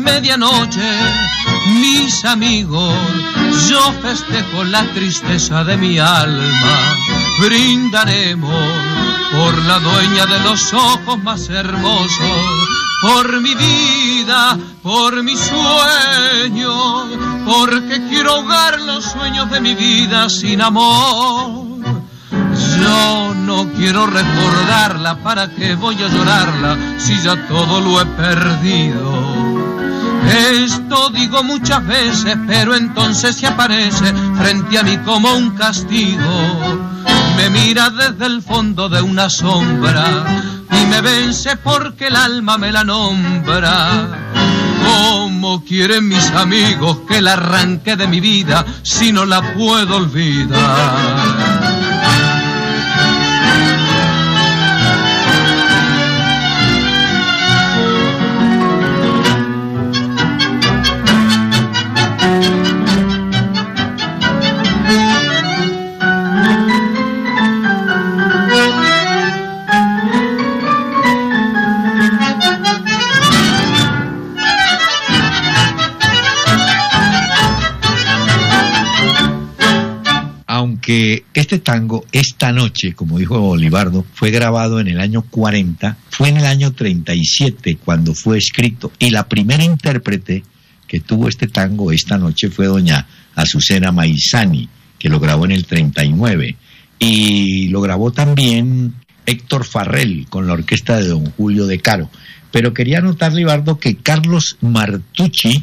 medianoche, mis amigos, yo festejo la tristeza de mi alma. Brindaremos por la dueña de los ojos más hermosos, por mi vida, por mis sueños, porque quiero ahogar los sueños de mi vida sin amor. Yo no quiero recordarla, ¿para qué voy a llorarla si ya todo lo he perdido? Esto digo muchas veces, pero entonces se aparece frente a mí como un castigo. Me mira desde el fondo de una sombra y me vence porque el alma me la nombra. ¿Cómo quieren mis amigos que la arranque de mi vida si no la puedo olvidar? Que este tango, Esta Noche, como dijo Olivardo, fue grabado en el año 40, fue en el año 37 cuando fue escrito, y la primera intérprete que tuvo este tango, Esta Noche, fue doña Azucena Maizani, que lo grabó en el 39, y lo grabó también Héctor Farrell con la orquesta de don Julio De Caro. Pero quería anotar, Olivardo, que Carlos Marcucci,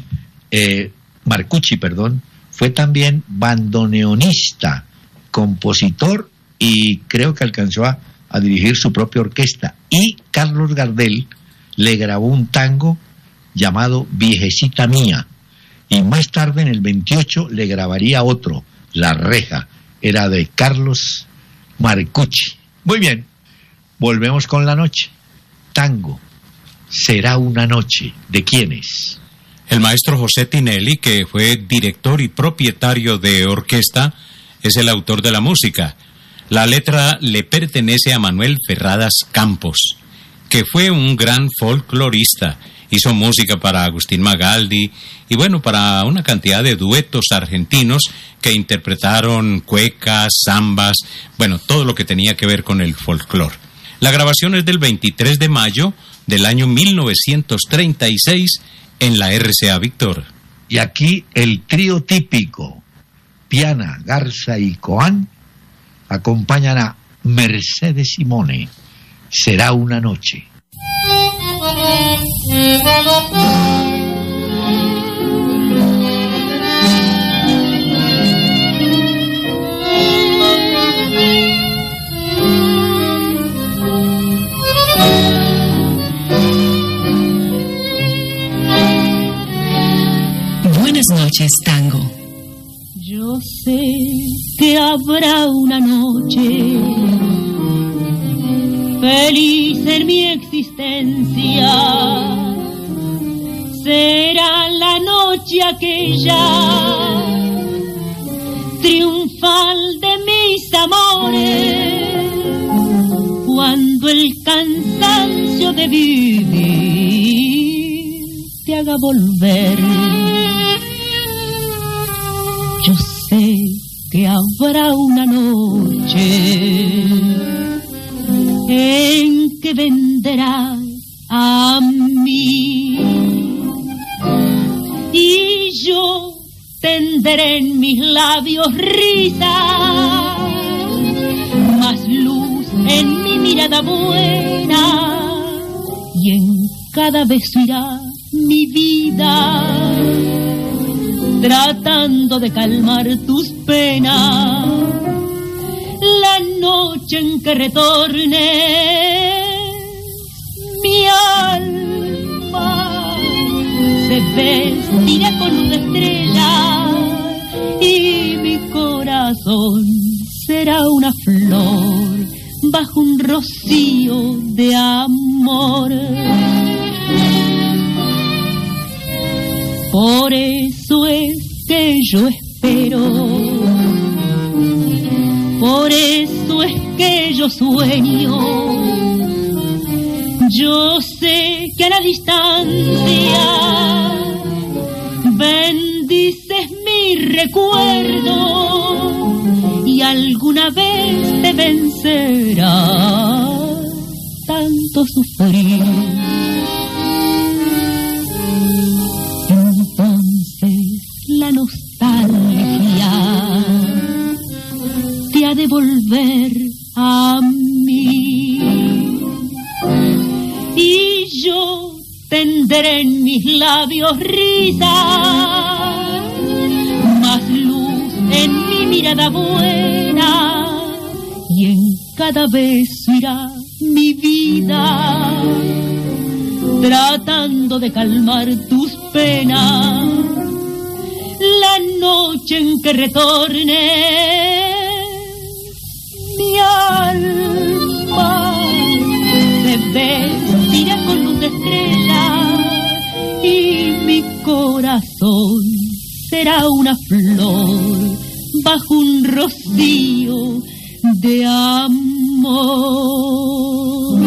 fue también bandoneonista, compositor, y creo que alcanzó a dirigir su propia orquesta. Y Carlos Gardel le grabó un tango llamado Viejecita Mía, y más tarde, en el 28, le grabaría otro, La Reja, era de Carlos Marcucci. Muy bien, volvemos con la noche. Tango, Será una noche, ¿de quién es? El maestro José Tinelli, que fue director y propietario de orquesta, es el autor de la música. La letra le pertenece a Manuel Ferradas Campos, que fue un gran folclorista. Hizo música para Agustín Magaldi y bueno, para una cantidad de duetos argentinos que interpretaron cuecas, zambas, bueno, todo lo que tenía que ver con el folclor. La grabación es del 23 de mayo del año 1936 en la RCA Víctor. Y aquí el trío típico, Piana, Garza y Coán, acompañan a Mercedes Simone, Será una noche. Buenas noches, tango. Yo sé que habrá una noche feliz en mi existencia. Será la noche aquella triunfal de mis amores, cuando el cansancio de vivir te haga volver. Yo sé que habrá una noche en que vendrás a mí y yo tendré en mis labios risa, más luz en mi mirada buena, y en cada beso irá mi vida, tratando de calmar tus penas. La noche en que retornes, mi alma se vestirá con luz de estrella y mi corazón será una flor bajo un rocío de amor. Por eso es que yo espero, por eso es que yo sueño. Yo sé que a la distancia recuerdo y alguna vez te vencerá tanto sufrir. Entonces la nostalgia te ha de volver a mí y yo tendré en mis labios risa, más luz en mi mirada buena y en cada beso irá mi vida tratando de calmar tus penas. La noche en que retorne mi alma se vestirá con luz de estrella y mi corazón será una flor bajo un rocío de amor.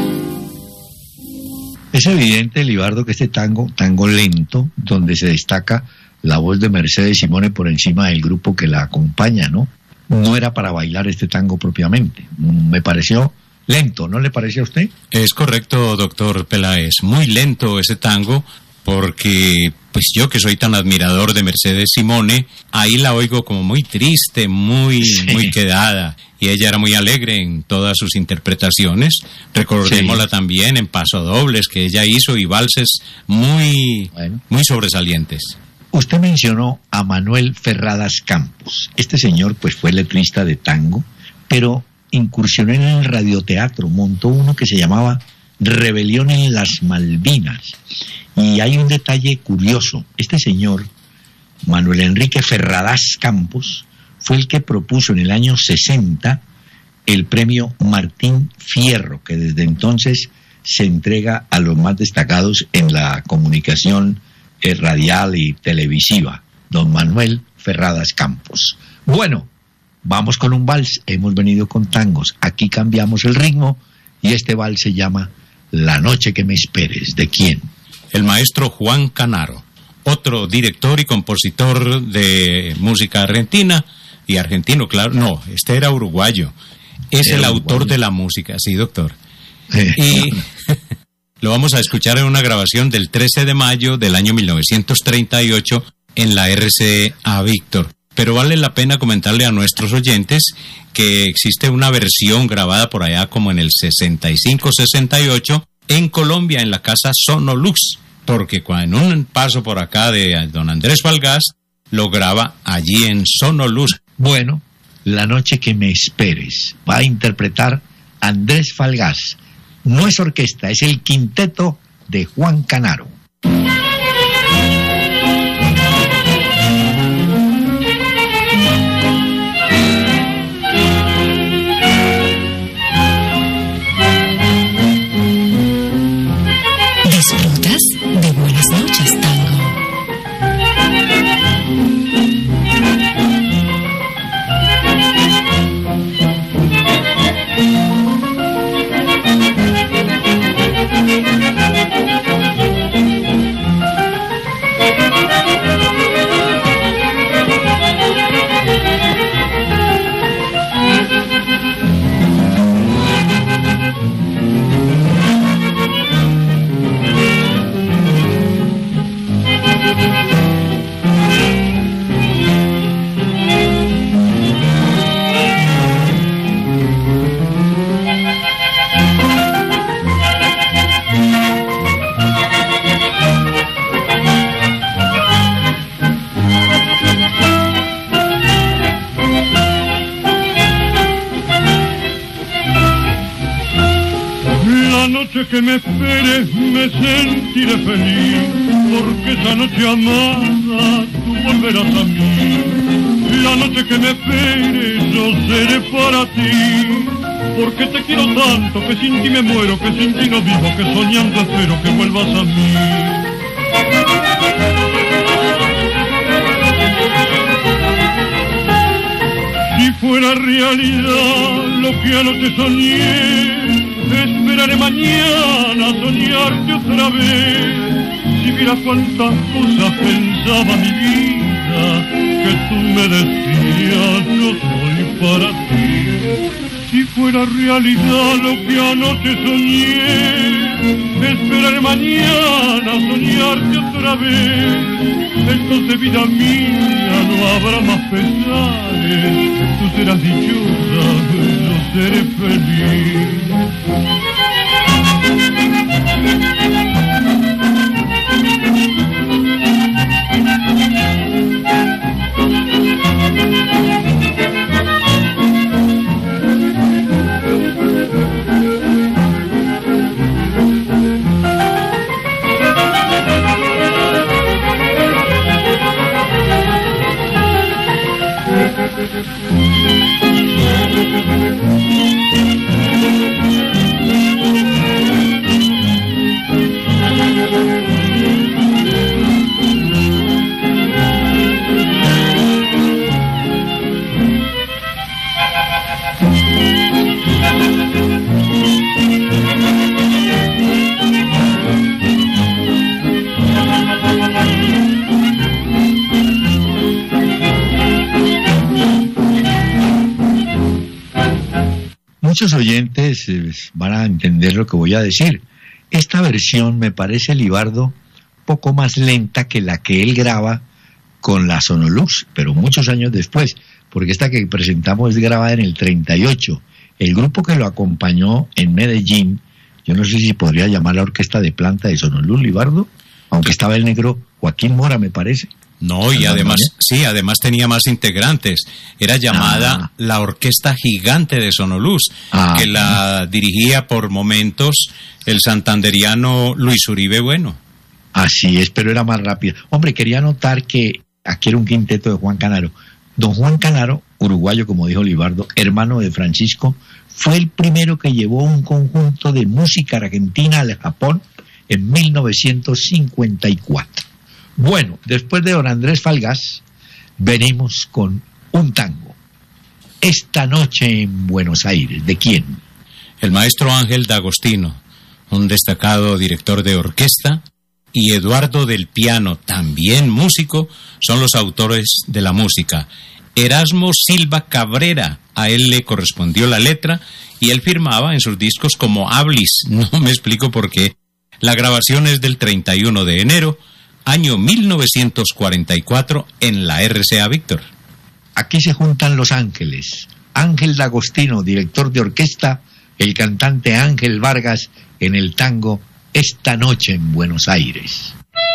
Es evidente, Libardo, que este tango lento, donde se destaca la voz de Mercedes Simone por encima del grupo que la acompaña, ¿no? No era para bailar este tango propiamente. Me pareció lento, ¿no le parece a usted? Es correcto, doctor Peláez. Muy lento ese tango, porque pues yo que soy tan admirador de Mercedes Simone, ahí la oigo como muy triste, muy quedada. Y ella era muy alegre en todas sus interpretaciones. Recordémosla también en pasodobles que ella hizo y valses muy sobresalientes. Usted mencionó a Manuel Ferradas Campos. Este señor pues fue letrista de tango, pero incursionó en el radioteatro, montó uno que se llamaba Rebelión en las Malvinas. Y hay un detalle curioso. Este señor, Manuel Enrique Ferradas Campos, fue el que propuso en el año 60 el premio Martín Fierro, que desde entonces se entrega a los más destacados en la comunicación radial y televisiva, don Manuel Ferradas Campos. Bueno, vamos con un vals. Hemos venido con tangos, aquí cambiamos el ritmo y este vals se llama La noche que me esperes. ¿De quién? El maestro Juan Canaro, otro director y compositor de música argentina, y argentino, claro, no, este era uruguayo, es el autor de la música, sí, doctor. Y lo vamos a escuchar en una grabación del 13 de mayo del año 1938 en la RCA Víctor. Pero vale la pena comentarle a nuestros oyentes que existe una versión grabada por allá como en el 65-68 en Colombia, en la casa Sonolux, porque en un paso por acá de don Andrés Falgás lo graba allí en Sonolux. Bueno, La noche que me esperes va a interpretar Andrés Falgás. No es orquesta, es el quinteto de Juan Canaro. Disfrutas de Buenas noches, Tango. Que me esperes, me sentiré feliz, porque esa noche amada tú volverás a mí. La noche que me esperes yo seré para ti, porque te quiero tanto que sin ti me muero, que sin ti no vivo, que soñando espero que vuelvas a mí. Si fuera realidad lo que anoche soñé, esperaré mañana a soñarte otra vez. Si vieras cuántas cosas pensaba mi vida, que tú me decías, yo soy para ti. Si fuera realidad lo que anoche soñé, esperaré mañana soñarte otra vez. Entonces, vida mía, no habrá más pesares. Tú serás dichosa, yo seré feliz. Muchos oyentes van a entender lo que voy a decir. Esta versión me parece, Libardo, poco más lenta que la que él graba con la Sonolux, pero muchos años después, porque esta que presentamos es grabada en el 38. El grupo que lo acompañó en Medellín, yo no sé si podría llamar la orquesta de planta de Sonolux, Libardo, aunque estaba el negro Joaquín Mora, me parece. No, y además, sí, además tenía más integrantes. Era llamada la Orquesta Gigante de Sonolux, que la dirigía por momentos el santanderiano Luis Uribe Bueno. Así es, pero era más rápida. Hombre, quería notar que aquí era un quinteto de Juan Canaro. Don Juan Canaro, uruguayo, como dijo Libardo, hermano de Francisco, fue el primero que llevó un conjunto de música argentina al Japón en 1954. Bueno, después de don Andrés Falgás, venimos con un tango. Esta noche en Buenos Aires. ¿De quién? El maestro Ángel D'Agostino, un destacado director de orquesta, y Eduardo del Piano, también músico, son los autores de la música. Erasmo Silva Cabrera, a él le correspondió la letra, y él firmaba en sus discos como Ablis. No me explico por qué. La grabación es del 31 de enero, año 1944, en la RCA Víctor. Aquí se juntan los ángeles. Ángel D'Agostino, director de orquesta, el cantante Ángel Vargas en el tango Esta noche en Buenos Aires.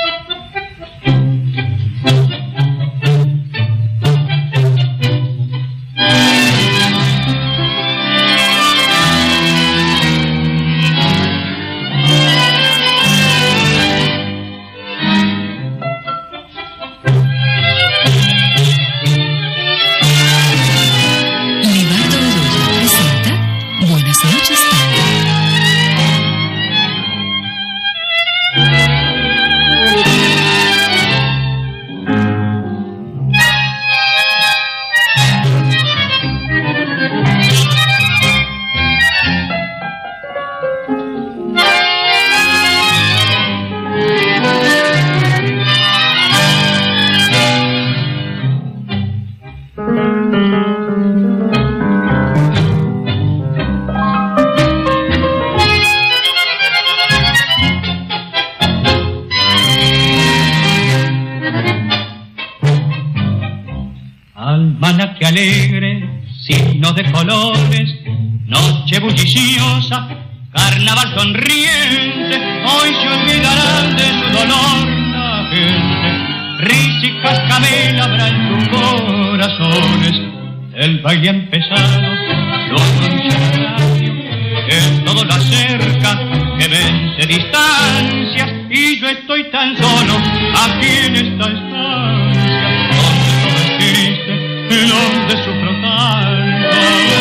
Almanaque alegre, signo de colores, noche bulliciosa, carnaval sonriente, hoy se olvidarán de su dolor la gente. Risa y cascabel habrá en sus corazones, el baile empezado, lo anuncia el radio, que todo lo acerca, que vence distancias, y yo estoy tan solo aquí en esta estancia, donde todo es triste, donde sufro tanto.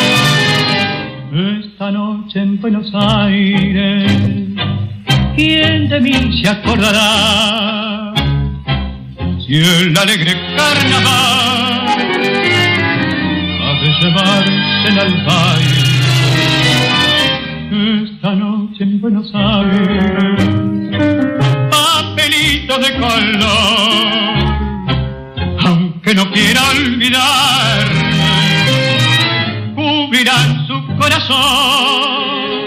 Esta noche en Buenos Aires, ¿quién de mí se acordará? Si el alegre carnaval ha de llevarse al baile. Esta noche en Buenos Aires, papelito de color, aunque no quiera quiera olvidarme, cubrirán su corazón.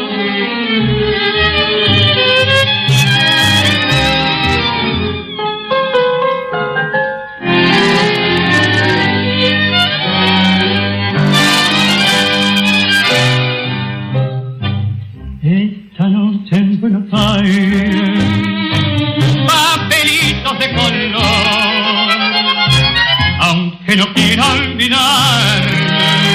Esta noche en Buenos Aires, papelitos de color, aunque no quiera olvidarme,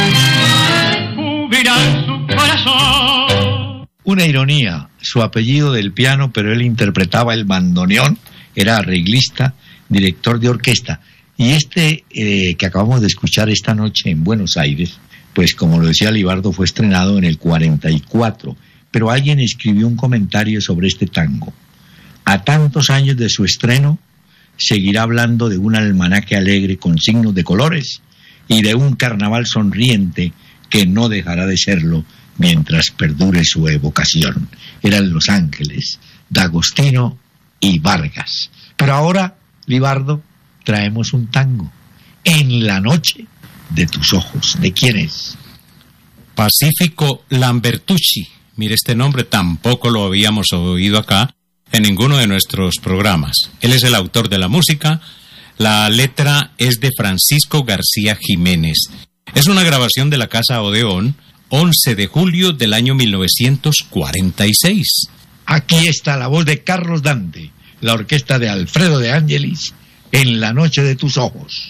cubrirán su corazón. Una ironía, su apellido del piano, pero él interpretaba el bandoneón, era arreglista, director de orquesta. Y que acabamos de escuchar esta noche en Buenos Aires, pues como lo decía Libardo, fue estrenado en el 44. Pero alguien escribió un comentario sobre este tango. A tantos años de su estreno, seguirá hablando de un almanaque alegre con signos de colores y de un carnaval sonriente que no dejará de serlo mientras perdure su evocación. Eran Los Ángeles, D'Agostino y Vargas. Pero ahora, Libardo, traemos un tango. En la noche de tus ojos. ¿De quién es? Pacífico Lambertucci. Mire, este nombre tampoco lo habíamos oído acá en ninguno de nuestros programas. Él es el autor de la música. La letra es de Francisco García Jiménez. Es una grabación de la Casa Odeón, 11 de julio del año 1946. Aquí está la voz de Carlos Dante, la orquesta de Alfredo de Ángelis, En la noche de tus ojos.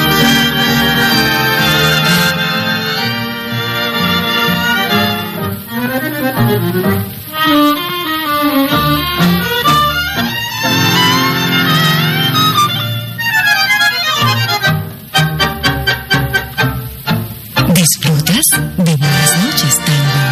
Disfrutas de Buenas noches, Tango.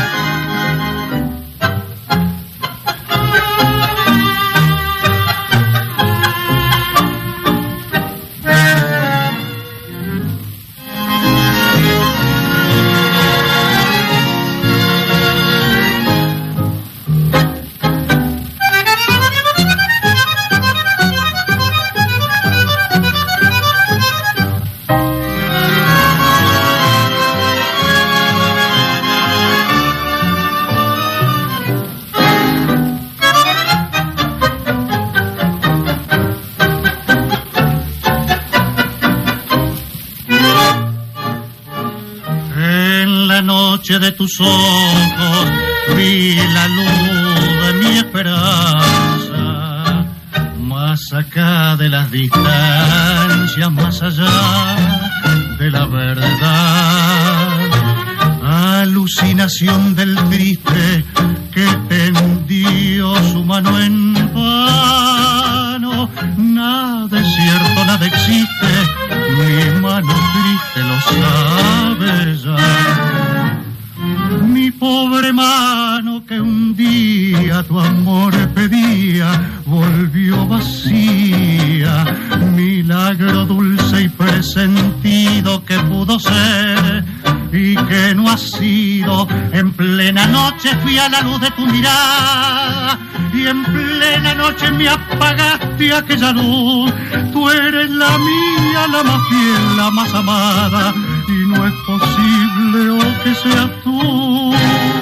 De tus ojos vi la luz de mi esperanza, más acá de las distancias, más allá de la verdad, alucinación del triste que tendió su mano en vano. Nada es cierto, nada existe, mi mano triste lo sabe ya. Mi pobre mano que un día tu amor pedía, volvió vacía. Milagro dulce y presentido que pudo ser y que no ha sido. En plena noche fui a la luz de tu mirada y en plena noche me apagaste aquella luz. Tú eres la mía, la más fiel, la más amada, y no es posible que seas tú.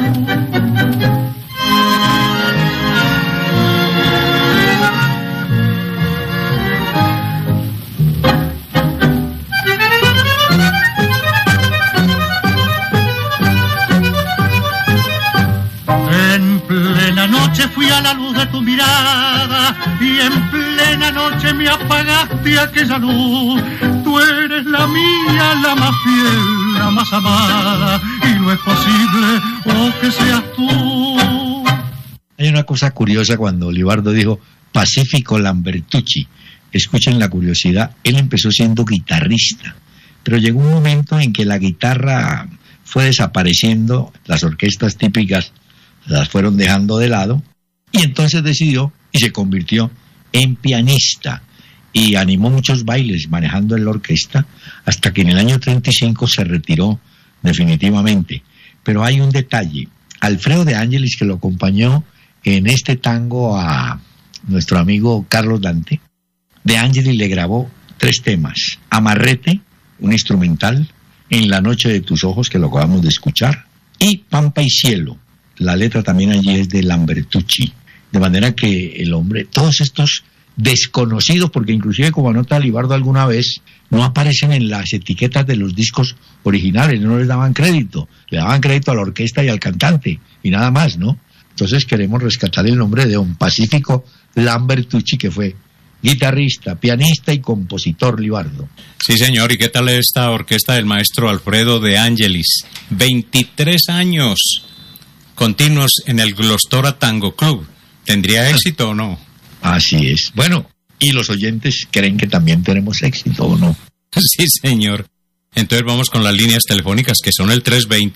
En plena noche fui a la luz de tu mirada y en plena noche me apagaste aquella luz. Tú eres la mía, la más fiel, la más amada, y no es posible que seas tú. Hay una cosa curiosa cuando Libardo dijo Pacífico Lambertucci. Escuchen la curiosidad, él empezó siendo guitarrista, pero llegó un momento en que la guitarra fue desapareciendo, las orquestas típicas las fueron dejando de lado, y entonces decidió y se convirtió en pianista y animó muchos bailes manejando en la orquesta hasta que en el año 35 se retiró definitivamente. Pero hay un detalle, Alfredo de Ángelis, que lo acompañó en este tango a nuestro amigo Carlos Dante, de Ángelis le grabó 3 temas: Amarrete, un instrumental, En la noche de tus ojos, que lo acabamos de escuchar, y Pampa y Cielo. La letra también allí es de Lambertucci. De manera que el hombre, todos estos desconocidos, porque inclusive como anota Libardo alguna vez, no aparecen en las etiquetas de los discos originales, no les daban crédito, le daban crédito a la orquesta y al cantante, y nada más, ¿no? Entonces queremos rescatar el nombre de don Pacífico Lambertucci, que fue guitarrista, pianista y compositor, Libardo. Sí, señor. ¿Y qué tal esta orquesta del maestro Alfredo De Angelis? 23 años continuos en el Glostora Tango Club. ¿Tendría éxito o no? Así es. Bueno, ¿y los oyentes creen que también tenemos éxito o no? Sí, señor. Entonces vamos con las líneas telefónicas, que son el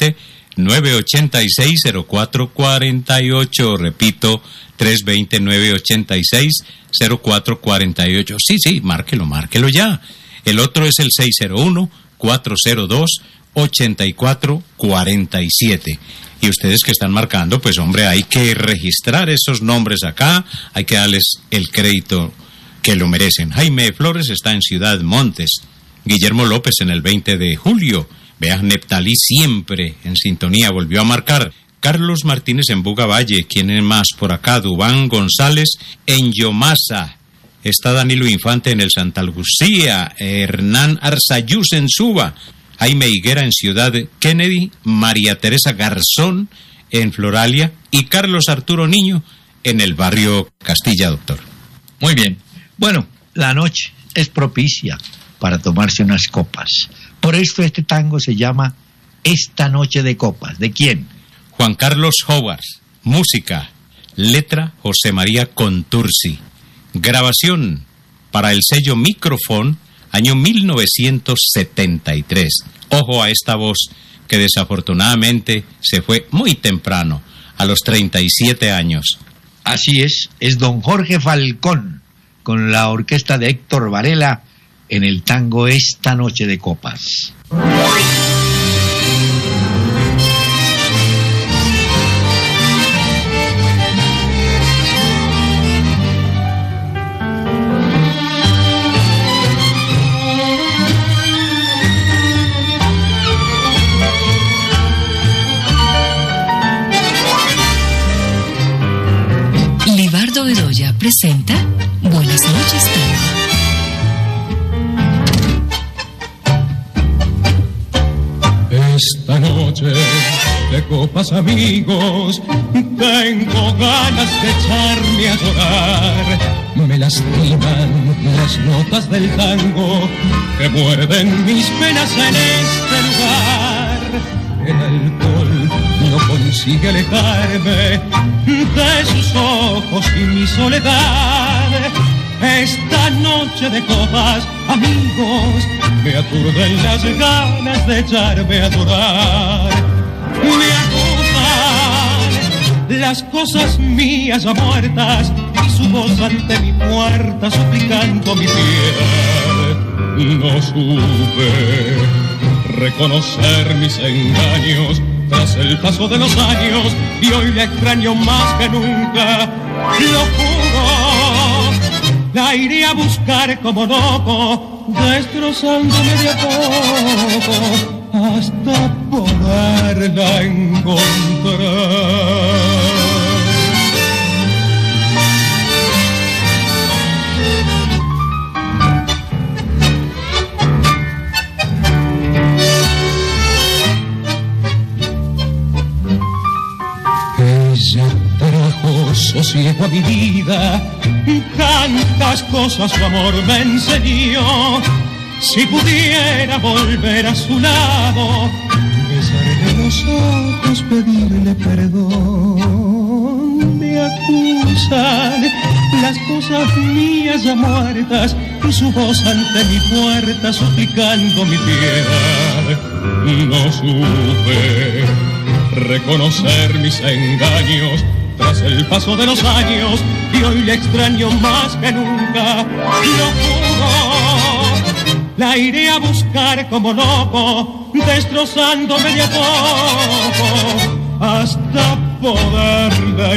320-986-0448. Repito, 320-986-0448. Sí, márquelo ya. El otro es el 601-402-8447. Y ustedes que están marcando, pues hombre, hay que registrar esos nombres acá, hay que darles el crédito que lo merecen. Jaime Flores está en Ciudad Montes, Guillermo López en el 20 de julio, vea, Neptalí siempre en sintonía, volvió a marcar. Carlos Martínez en Buga Valle, ¿quién es más por acá? Dubán González en Yomasa, está Danilo Infante en el Santa Lucía, Hernán Arzayús en Suba, Jaime Higuera en Ciudad Kennedy, María Teresa Garzón en Floralia y Carlos Arturo Niño en el barrio Castilla, doctor. Muy bien. Bueno, la noche es propicia para tomarse unas copas. Por esto este tango se llama Esta Noche de Copas. ¿De quién? Juan Carlos Howard. Música, letra José María Contursi. Grabación para el sello Microfón, año 1973. Ojo a esta voz que desafortunadamente se fue muy temprano, a los 37 años. Así es don Jorge Falcón, con la orquesta de Héctor Varela, en el tango Esta Noche de Copas. Libardo Bedoya presenta Buenas noches, tango. Esta noche de copas, amigos, tengo ganas de echarme a llorar. Me lastiman las notas del tango que muerden mis penas en este lugar. El alcohol no consigue alejarme de sus ojos y mi soledad. Esta noche de copas, amigos, me aturden las ganas de echarme a llorar. Me acusan las cosas mías ya muertas y su voz ante mi puerta suplicando mi piedad. No supe reconocer mis engaños tras el paso de los años y hoy la extraño más que nunca. Lo juro, la iré a buscar como loco, destrozándome de a poco hasta poderla encontrar. Ella trajo sosiego a mi vida, tantas cosas su amor me enseñó. Si pudiera volver a su lado, besarle los ojos, pedirle perdón. Me acusan las cosas mías ya muertas y su voz ante mi puerta suplicando mi piedad. No supe reconocer mis engaños tras el paso de los años y hoy le extraño más que nunca. Lo juro, la iré a buscar como loco, destrozándome de a poco hasta poderla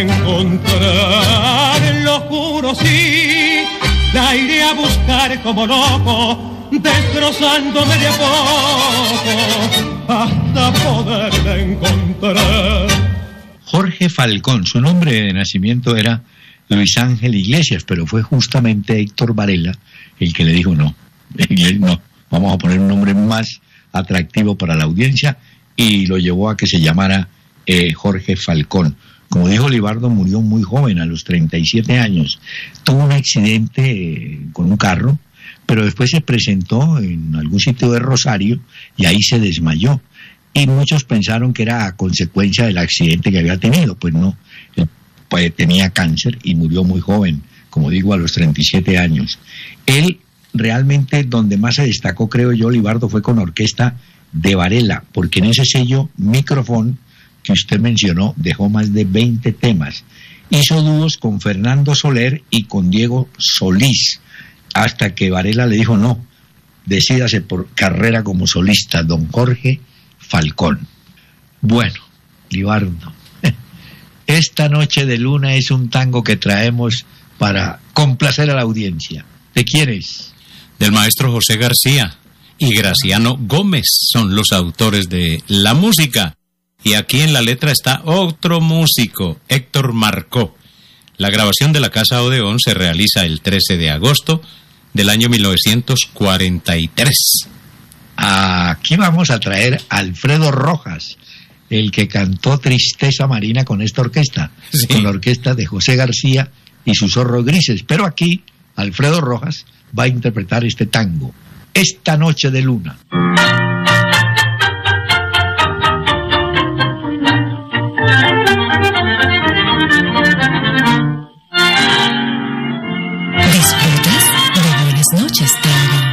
encontrar. Lo juro, sí, la iré a buscar como loco, destrozándome de a poco hasta poderla encontrar. Jorge Falcón, su nombre de nacimiento era Luis Ángel Iglesias, pero fue justamente Héctor Varela el que le dijo no, vamos a poner un nombre más atractivo para la audiencia, y lo llevó a que se llamara Jorge Falcón. Como dijo Libardo, murió muy joven, a los 37 años. Tuvo un accidente con un carro, pero después se presentó en algún sitio de Rosario y ahí se desmayó. Y muchos pensaron que era a consecuencia del accidente que había tenido. Pues no, él tenía cáncer y murió muy joven, como digo, a los 37 años. Él realmente donde más se destacó, creo yo, Libardo, fue con orquesta de Varela, porque en ese sello Microfón que usted mencionó dejó más de 20 temas. Hizo dúos con Fernando Soler y con Diego Solís, hasta que Varela le dijo no, decídase por carrera como solista, don Jorge Falcón. Bueno, Libardo, esta noche de luna es un tango que traemos para complacer a la audiencia. ¿De quién es? Del maestro José García y Graciano Gómez son los autores de la música. Y aquí en la letra está otro músico, Héctor Marcó. La grabación de la Casa Odeón se realiza el 13 de agosto del año 1943. Aquí vamos a traer a Alfredo Rojas, el que cantó Tristeza Marina con esta orquesta, sí, con la orquesta de José García y sus Zorros Grises. Pero aquí Alfredo Rojas va a interpretar este tango, Esta Noche de Luna. Disfrutas de Buenas Noches, Tango.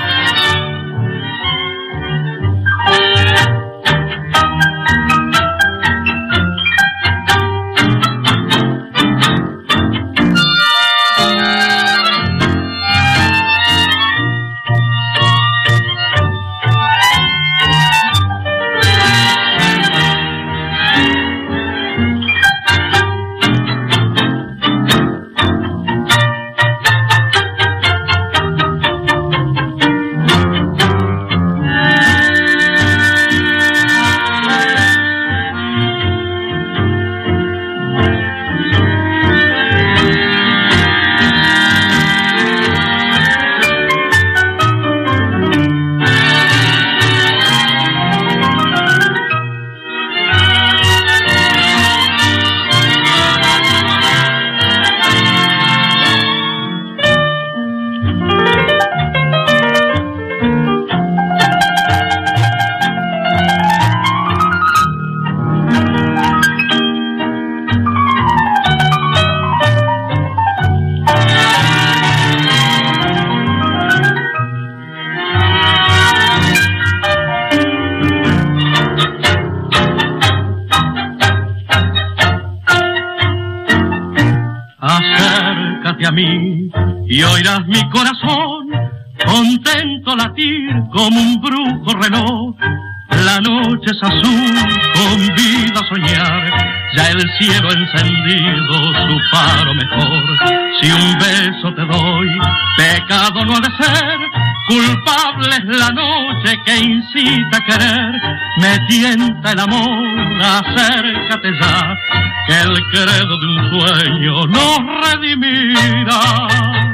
Acércate a mí y oirás mi corazón contento latir como un brujo reloj. La noche es azul, convida a soñar, ya el cielo encendido su faro mejor. Si un beso te doy, pecado no ha de ser, culpable es la noche que incita a querer. Me tienta el amor, acércate ya, que el credo de un sueño nos redimirá.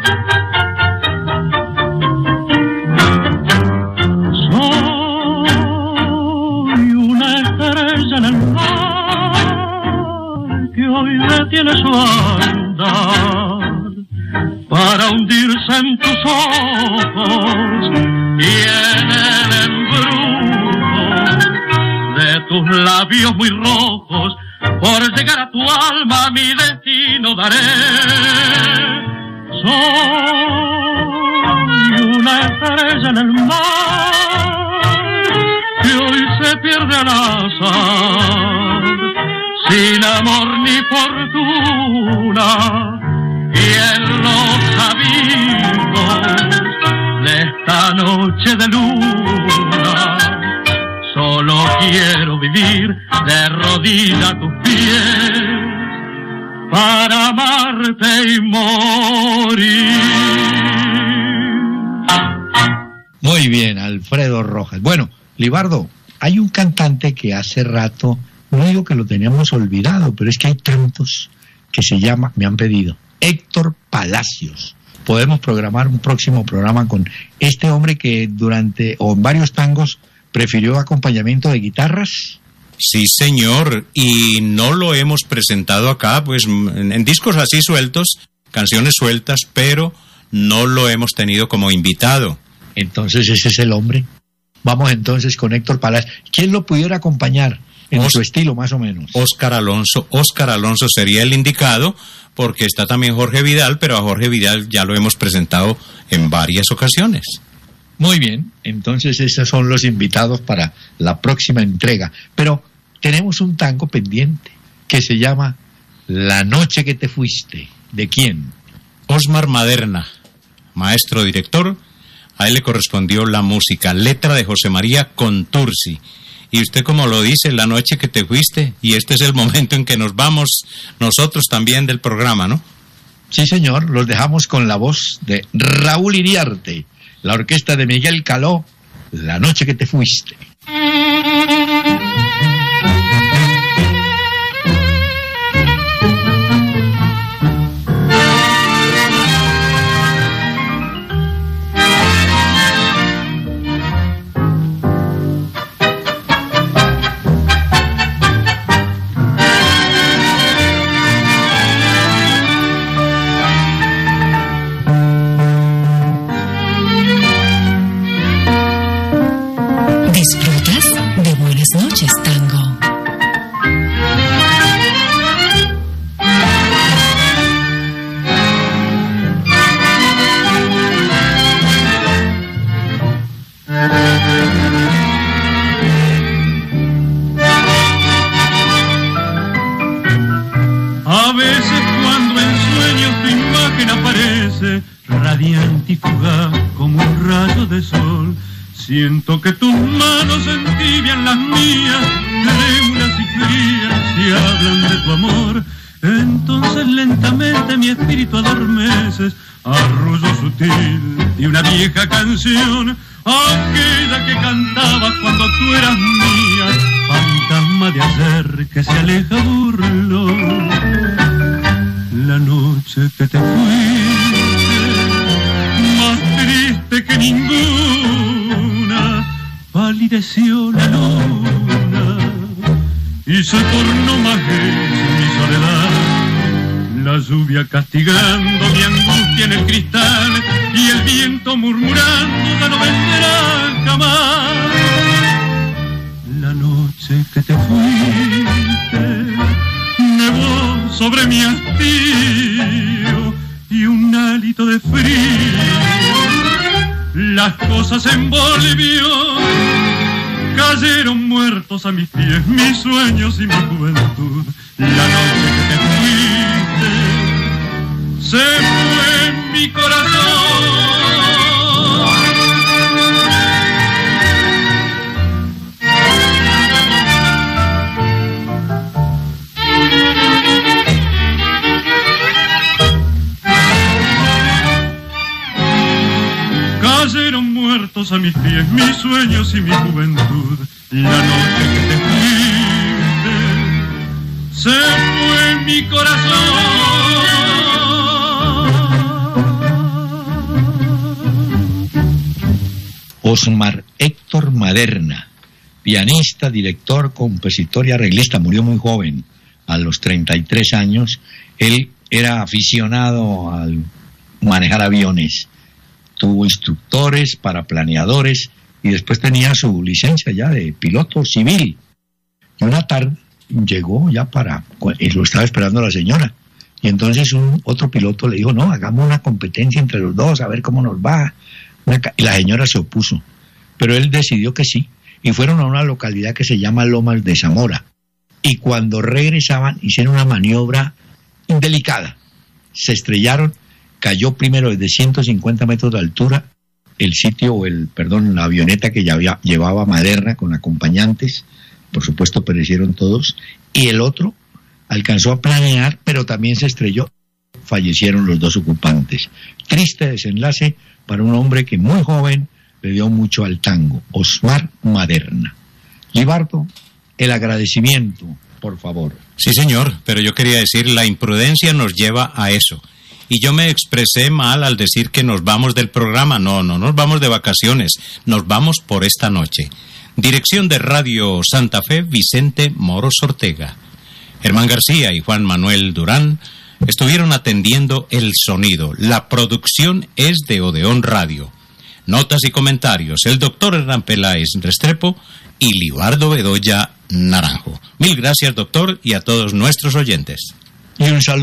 En el mar que hoy detiene su andar para hundirse en tus ojos y en el embrujo de tus labios muy rojos. Por llegar a tu alma mi destino daré. Soy una estrella en el mar que hoy se pierde al azar, sin amor ni fortuna, y en los abismos de esta noche de luna, solo quiero vivir de rodillas a tus pies, para amarte y morir. Muy bien, Alfredo Rojas. Bueno, Libardo, hay un cantante que hace rato, no digo que lo teníamos olvidado, pero es que hay tantos que se llama, me han pedido, Héctor Palacios. Podemos programar un próximo programa con este hombre que durante, o en varios tangos, prefirió acompañamiento de guitarras. Sí, señor, y no lo hemos presentado acá, pues en discos así sueltos, canciones sueltas, pero no lo hemos tenido como invitado. Entonces ese es el hombre. Vamos entonces con Héctor Palacios. ¿Quién lo pudiera acompañar en su estilo más o menos? Óscar Alonso sería el indicado, porque está también Jorge Vidal, pero a Jorge Vidal ya lo hemos presentado en varias ocasiones. Muy bien, entonces esos son los invitados para la próxima entrega. Pero tenemos un tango pendiente que se llama La noche que te fuiste. ¿De quién? Osmar Maderna, maestro director. A él le correspondió la música, letra de José María Contursi. Y usted, como lo dice, la noche que te fuiste, y este es el momento en que nos vamos nosotros también del programa, ¿no? Sí, señor, los dejamos con la voz de Raúl Iriarte, la orquesta de Miguel Caló, La noche que te fuiste. Disfrutas de Buenas noches, Tango. A veces cuando en sueños tu imagen aparece, radiante y fugaz como un rayo de sol, siento que tus manos entibian las mías, trémulas y frías, y hablan de tu amor. Entonces lentamente mi espíritu adormeces, arrullo sutil de una vieja canción, aquella que cantabas cuando tú eras mía, fantasma de ayer que se aleja burlón. La noche que te fuiste, más triste que ninguna, palideció la luna y se tornó más gris mi soledad. La lluvia castigando mi angustia en el cristal y el viento murmurando ya no vendrá jamás. La noche que te fuiste nevó sobre mi hastío y un hálito de frío las cosas envolvió. Cayeron muertos a mis pies mis sueños y mi juventud. La noche que te fuiste se fue mi corazón. Cayeron muertos a mis pies mis sueños y mi juventud. La noche que te fuiste se fue mi corazón. Osmar Héctor Maderna, pianista, director, compositor y arreglista, murió muy joven, a los 33 años. Él era aficionado al manejar aviones. Tuvo instructores, paraplaneadores y después tenía su licencia ya de piloto civil. Y una tarde llegó ya y lo estaba esperando la señora. Y entonces otro piloto le dijo, no, hagamos una competencia entre los dos, a ver cómo nos va. Y la señora se opuso, pero él decidió que sí. Y fueron a una localidad que se llama Lomas de Zamora. Y cuando regresaban, hicieron una maniobra indelicada. Se estrellaron. Cayó primero desde 150 metros de altura la avioneta que llevaba Maderna con acompañantes, por supuesto perecieron todos, y el otro alcanzó a planear, pero también se estrelló, fallecieron los dos ocupantes. Triste desenlace para un hombre que muy joven le dio mucho al tango, Osmar Maderna. Libardo, el agradecimiento, por favor. Sí, señor, pero yo quería decir, la imprudencia nos lleva a eso. Y yo me expresé mal al decir que nos vamos del programa. No nos vamos de vacaciones, nos vamos por esta noche. Dirección de Radio Santa Fe, Vicente Moros Ortega. Germán García y Juan Manuel Durán estuvieron atendiendo el sonido. La producción es de Odeón Radio. Notas y comentarios, el doctor Hernán Peláez Restrepo y Libardo Bedoya Naranjo. Mil gracias, doctor, y a todos nuestros oyentes. Y un saludo.